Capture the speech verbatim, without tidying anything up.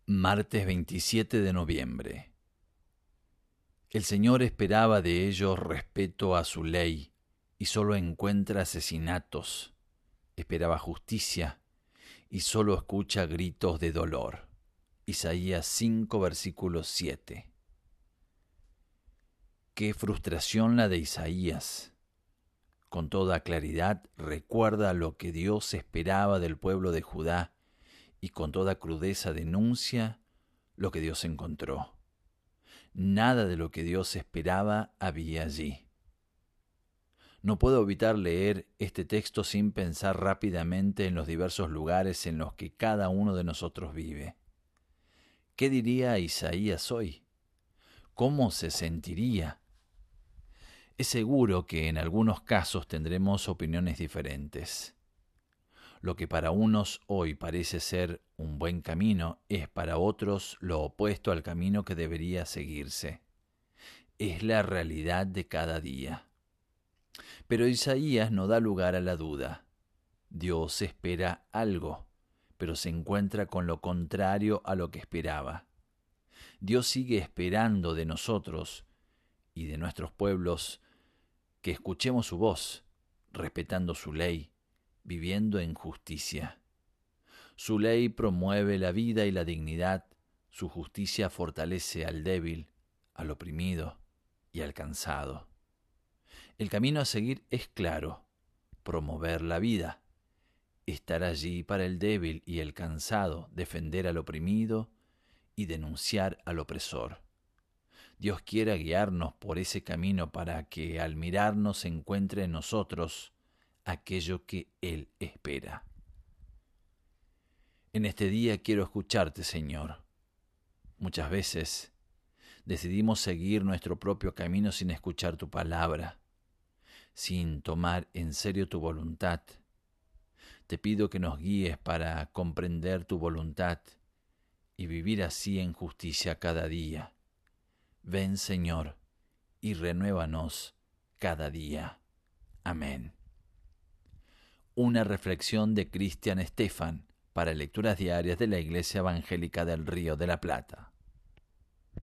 Martes veintisiete de noviembre. El Señor esperaba de ellos respeto a su ley y solo encuentra asesinatos. Esperaba justicia y solo escucha gritos de dolor. Isaías cinco, versículo siete. Qué frustración la de Isaías. Con toda claridad recuerda lo que Dios esperaba del pueblo de Judá y con toda crudeza denuncia lo que Dios encontró. Nada de lo que Dios esperaba había allí. No puedo evitar leer este texto sin pensar rápidamente en los diversos lugares en los que cada uno de nosotros vive. ¿Qué diría Isaías hoy? ¿Cómo se sentiría? Es seguro que en algunos casos tendremos opiniones diferentes. Lo que para unos hoy parece ser un buen camino es para otros lo opuesto al camino que debería seguirse. Es la realidad de cada día. Pero Isaías no da lugar a la duda. Dios espera algo, pero se encuentra con lo contrario a lo que esperaba. Dios sigue esperando de nosotros y de nuestros pueblos que escuchemos su voz, respetando su ley, viviendo en justicia. Su ley promueve la vida y la dignidad, su justicia fortalece al débil, al oprimido y al cansado. El camino a seguir es claro: promover la vida, estar allí para el débil y el cansado, defender al oprimido y denunciar al opresor. Dios quiere guiarnos por ese camino para que al mirarnos se encuentre en nosotros aquello que Él espera. En este día quiero escucharte, Señor. Muchas veces decidimos seguir nuestro propio camino sin escuchar tu palabra, sin tomar en serio tu voluntad. Te pido que nos guíes para comprender tu voluntad y vivir así en justicia cada día. Ven, Señor, y renuévanos cada día. Amén. Una reflexión de Cristian Stephan para lecturas diarias de la Iglesia Evangélica del Río de la Plata.